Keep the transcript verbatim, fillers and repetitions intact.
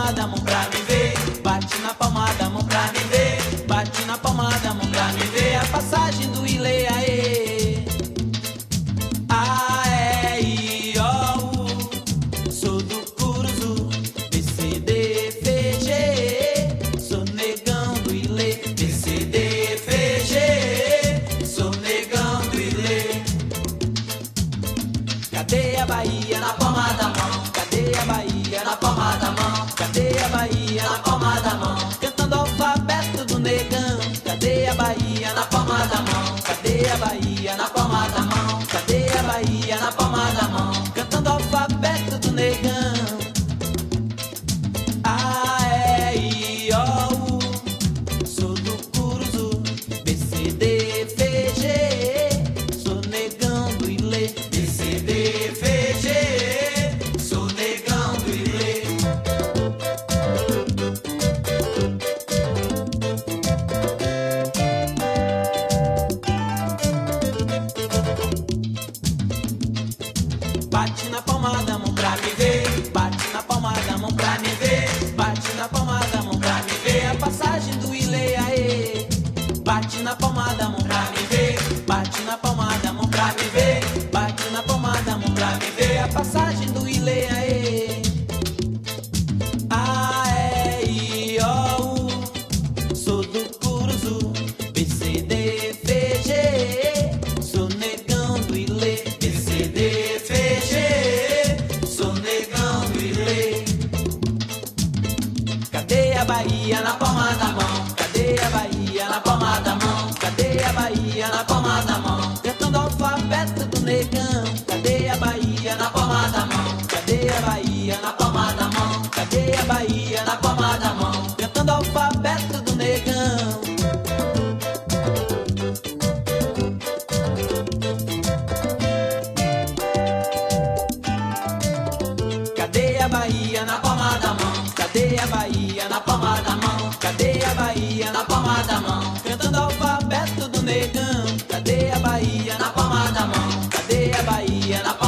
palma da mão pra me ver. Bate na palma da mão pra me ver. Bate na palma da mão pra me ver. A passagem do Ilê, aê. A, E, I, O, U. Sou do Curuzu. B, C, D, F, G. Sou negão do Ilê. B, C, D, F, G. Sou negão do Ilê. Cadê a Bahia na palma da mão? Cadê a Bahia na palma da mão? Cadê a Bahia na palma da mão? Cantando o alfabeto do negão. Cadê a Bahia na palma da mão? Cadê a Bahia na palma da mão? Cadê a Bahia na palma da mão? Cantando o alfabeto do negão. A, E, I, O, U. Sou do Curuzu. B, C, D, F, G. Sou negão do Ilê. B, C, D, F, G. Sou negão do Ilê. Bate na palma da mão pra me ver. Bate na palma da mão pra me ver. Bate na palma da mão pra me ver. A passagem do Ilê, aê. Bate na palma da mão pra me ver. Bate na palma da mão pra me ver. Bate na palma da mão pra me ver. A passagem do Ilê, aê. A, E, I, O, U. Sou do Curuzu. B, C, D, F, G. Sou negão do Ilê. B, C, D, F, G. Sou negão do Ilê. Cadê a Bahia na palma da mão? Cadê a Bahia na palma da mão? Cadê a Bahia na palma da mão? Cantando o alfabeto do negão. Cadê a Bahia na palma da mão? Cadê a Bahia na palma da mão? Cadê a Bahia na palma da mão? Cantando o alfabeto do negão. Cadê a Bahia na palma da mão? Cadê a Bahia na palma da mão? Cadê a Bahia na palma da mão? Cantando o alfabeto do negão. Cadê a Bahia na palma da mão? Cadê a Bahia na palma da mão?